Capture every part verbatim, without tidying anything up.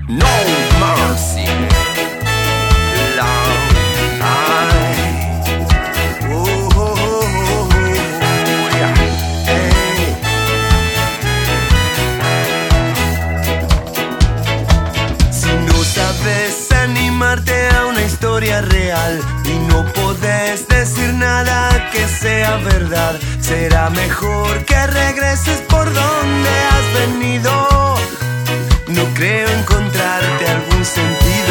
No mercy. Love. Ay. Oh, oh, oh, oh, oh. Yeah. Hey. Si no sabes animarte a una historia real y no podés decir nada que sea verdad, será mejor que regreses por donde has venido. No creo encontrarte algún sentido.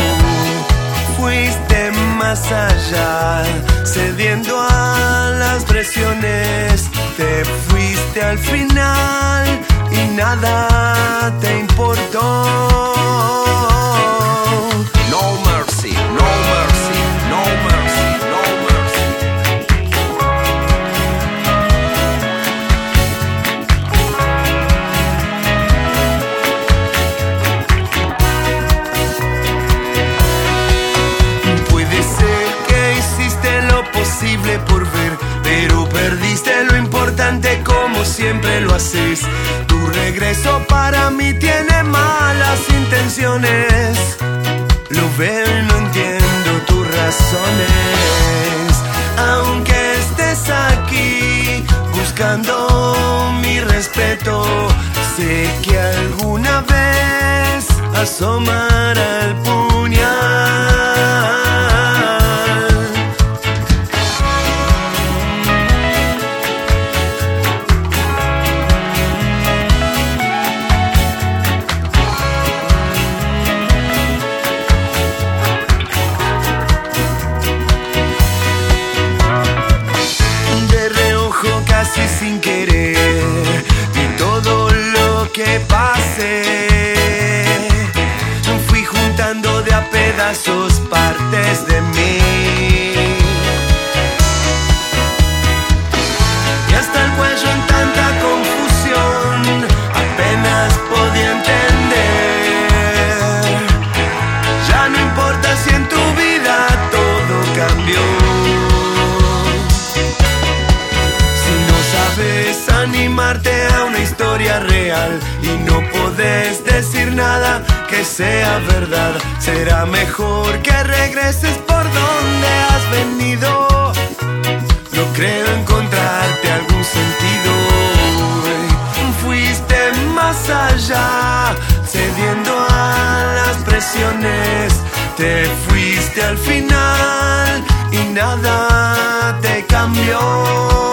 Fuiste más allá, cediendo a las presiones. Te fuiste al final y nada te importó. No mercy, no mercy, no mercy, no mercy. Puede ser que hiciste lo posible por ver, pero perdiste lo importante como siempre lo haces. Tu regreso para mí tiene malas intenciones. Lo veo y no entiendo tus razones. Aunque estés aquí buscando mi respeto, sé que alguna vez asomará el puñal. Sin querer, y todo lo que pasé, fui juntando de a pedazos partes de mí, y hasta el cuello en tanta confusión apenas podía entender. Ya no importa si en tu vida todo cambió. Sabes animarte a una historia real y no podés decir nada que sea verdad, será mejor que regreses por donde has venido. No creo encontrarte algún sentido. Fuiste más allá, cediendo a las presiones. Te fuiste al final y nada te cambió.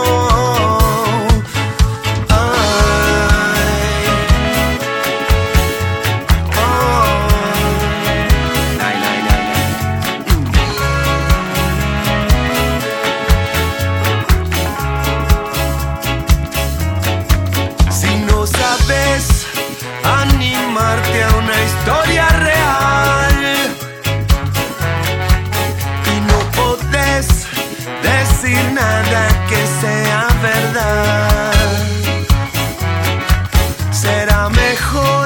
Animarte a una historia real y no podés decir nada que sea verdad, será mejor